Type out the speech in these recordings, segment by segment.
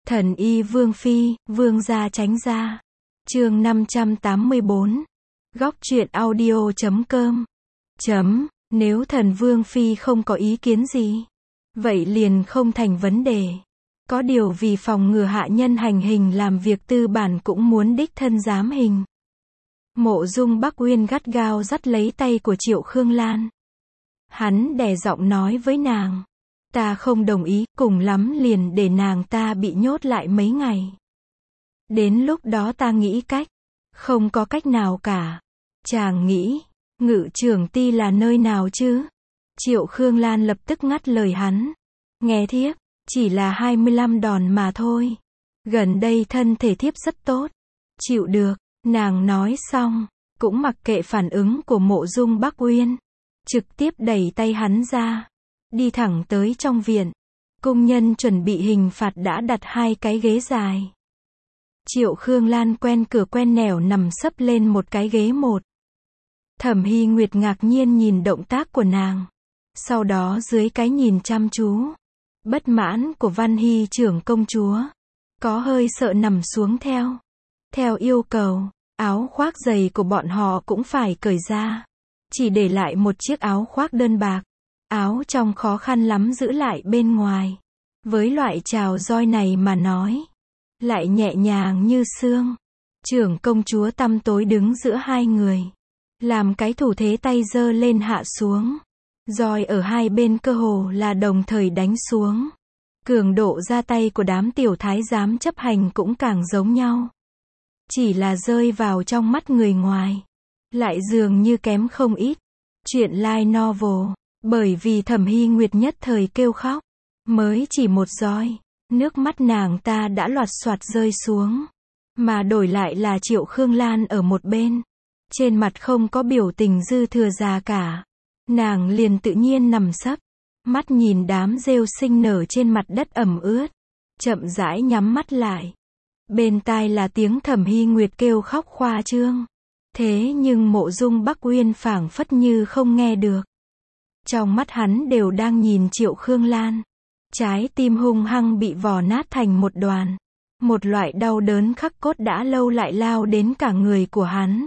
Thần y Vương Phi, Vương gia tránh ra. Chương 584. Góc truyện audio.com. Nếu thần Vương Phi không có ý kiến gì, vậy liền không thành vấn đề. Có điều vì phòng ngừa hạ nhân hành hình làm việc tư bản cũng muốn đích thân giám hình. Mộ Dung Bắc Uyên gắt gao dắt lấy tay của Triệu Khương Lan. Hắn đè giọng nói với nàng. Ta không đồng ý, cùng lắm liền để nàng ta bị nhốt lại mấy ngày. Đến lúc đó ta nghĩ cách. Không có cách nào cả. Chàng nghĩ, Ngự Trưởng Ty là nơi nào chứ? Triệu Khương Lan lập tức ngắt lời hắn. Nghe thiếp, chỉ là 25 đòn mà thôi. Gần đây thân thể thiếp rất tốt. Chịu được, nàng nói xong, cũng mặc kệ phản ứng của Mộ Dung Bắc Uyên. Trực tiếp đẩy tay hắn ra. Đi thẳng tới trong viện. Công nhân chuẩn bị hình phạt đã đặt 2 cái ghế dài. Triệu Khương Lan quen cửa quen nẻo nằm sấp lên một cái ghế một. Thẩm Hy Nguyệt ngạc nhiên nhìn động tác của nàng. Sau đó dưới cái nhìn chăm chú, bất mãn của Văn Hy trưởng công chúa, có hơi sợ nằm xuống theo. Theo yêu cầu, áo khoác dày của bọn họ cũng phải cởi ra. Chỉ để lại một chiếc áo khoác đơn bạc. Áo trong khó khăn lắm giữ lại bên ngoài. Với loại trào roi này mà nói, lại nhẹ nhàng như sương. Trưởng công chúa tăm tối đứng giữa hai người. Làm cái thủ thế tay giơ lên hạ xuống. Roi ở hai bên cơ hồ là đồng thời đánh xuống. Cường độ ra tay của đám tiểu thái giám chấp hành cũng càng giống nhau. Chỉ là rơi vào trong mắt người ngoài, lại dường như kém không ít. Chuyện light novel. Bởi vì Thẩm Hy Nguyệt nhất thời kêu khóc. Mới chỉ một roi, nước mắt nàng ta đã loạt soạt rơi xuống. Mà đổi lại là Triệu Khương Lan ở một bên. Trên mặt không có biểu tình dư thừa già cả. Nàng liền tự nhiên nằm sấp. Mắt nhìn đám rêu sinh nở trên mặt đất ẩm ướt. Chậm rãi nhắm mắt lại. Bên tai là tiếng Thẩm Hy Nguyệt kêu khóc khoa trương. Thế nhưng Mộ Dung Bắc Uyên phảng phất như không nghe được. Trong mắt hắn đều đang nhìn Triệu Khương Lan. Trái tim hung hăng bị vò nát thành một đoàn. Một loại đau đớn khắc cốt đã lâu lại lao đến cả người của hắn.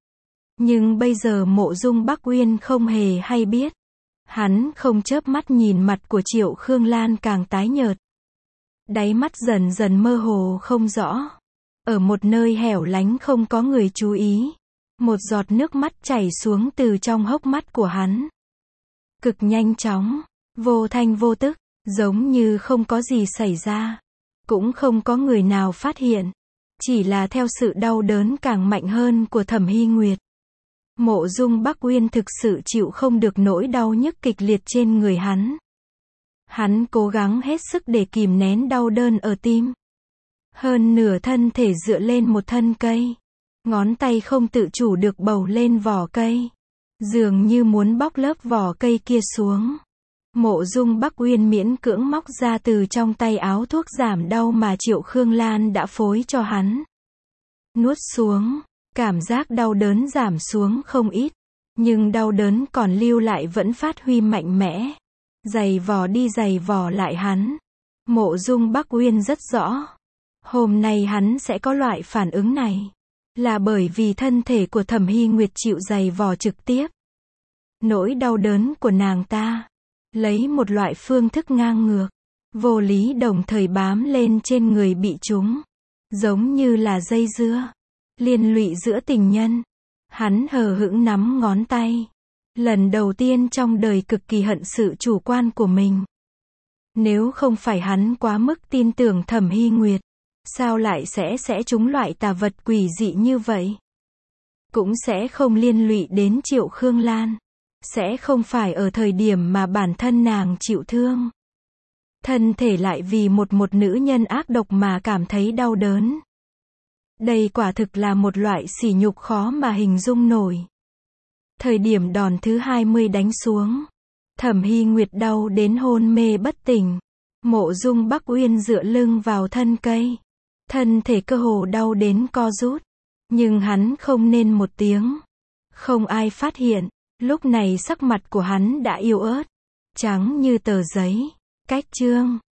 Nhưng bây giờ Mộ Dung Bắc Uyên không hề hay biết. Hắn không chớp mắt nhìn mặt của Triệu Khương Lan càng tái nhợt. Đáy mắt dần dần mơ hồ không rõ. Ở một nơi hẻo lánh không có người chú ý. Một giọt nước mắt chảy xuống từ trong hốc mắt của hắn. Cực nhanh chóng, vô thanh vô tức, giống như không có gì xảy ra. Cũng không có người nào phát hiện. Chỉ là theo sự đau đớn càng mạnh hơn của Thẩm Hy Nguyệt. Mộ Dung Bắc Uyên thực sự chịu không được nỗi đau nhức kịch liệt trên người hắn. Hắn cố gắng hết sức để kìm nén đau đớn ở tim. Hơn nửa thân thể dựa lên một thân cây. Ngón tay không tự chủ được bầu lên vỏ cây. Dường như muốn bóc lớp vỏ cây kia xuống. Mộ Dung Bắc Uyên miễn cưỡng móc ra từ trong tay áo thuốc giảm đau mà Triệu Khương Lan đã phối cho hắn. Nuốt xuống, cảm giác đau đớn giảm xuống không ít. Nhưng đau đớn còn lưu lại vẫn phát huy mạnh mẽ. Giày vò đi giày vò lại hắn. Mộ Dung Bắc Uyên rất rõ. Hôm nay hắn sẽ có loại phản ứng này. Là bởi vì thân thể của Thẩm Hy Nguyệt chịu giày vò trực tiếp. Nỗi đau đớn của nàng ta, lấy một loại phương thức ngang ngược, vô lý đồng thời bám lên trên người bị chúng. Giống như là dây dưa, liên lụy giữa tình nhân. Hắn hờ hững nắm ngón tay. Lần đầu tiên trong đời cực kỳ hận sự chủ quan của mình. Nếu không phải hắn quá mức tin tưởng Thẩm Hy Nguyệt, sao lại sẽ trúng loại tà vật quỷ dị như vậy? Cũng sẽ không liên lụy đến Triệu Khương Lan. Sẽ không phải ở thời điểm mà bản thân nàng chịu thương. Thân thể lại vì một nữ nhân ác độc mà cảm thấy đau đớn. Đây quả thực là một loại sỉ nhục khó mà hình dung nổi. Thời điểm đòn thứ 20 đánh xuống, Thẩm Hy Nguyệt đau đến hôn mê bất tỉnh. Mộ Dung Bắc Uyên dựa lưng vào thân cây. Thân thể cơ hồ đau đến co rút. Nhưng hắn không nên một tiếng. Không ai phát hiện. Lúc này sắc mặt của hắn đã yếu ớt. Trắng như tờ giấy. Cách chương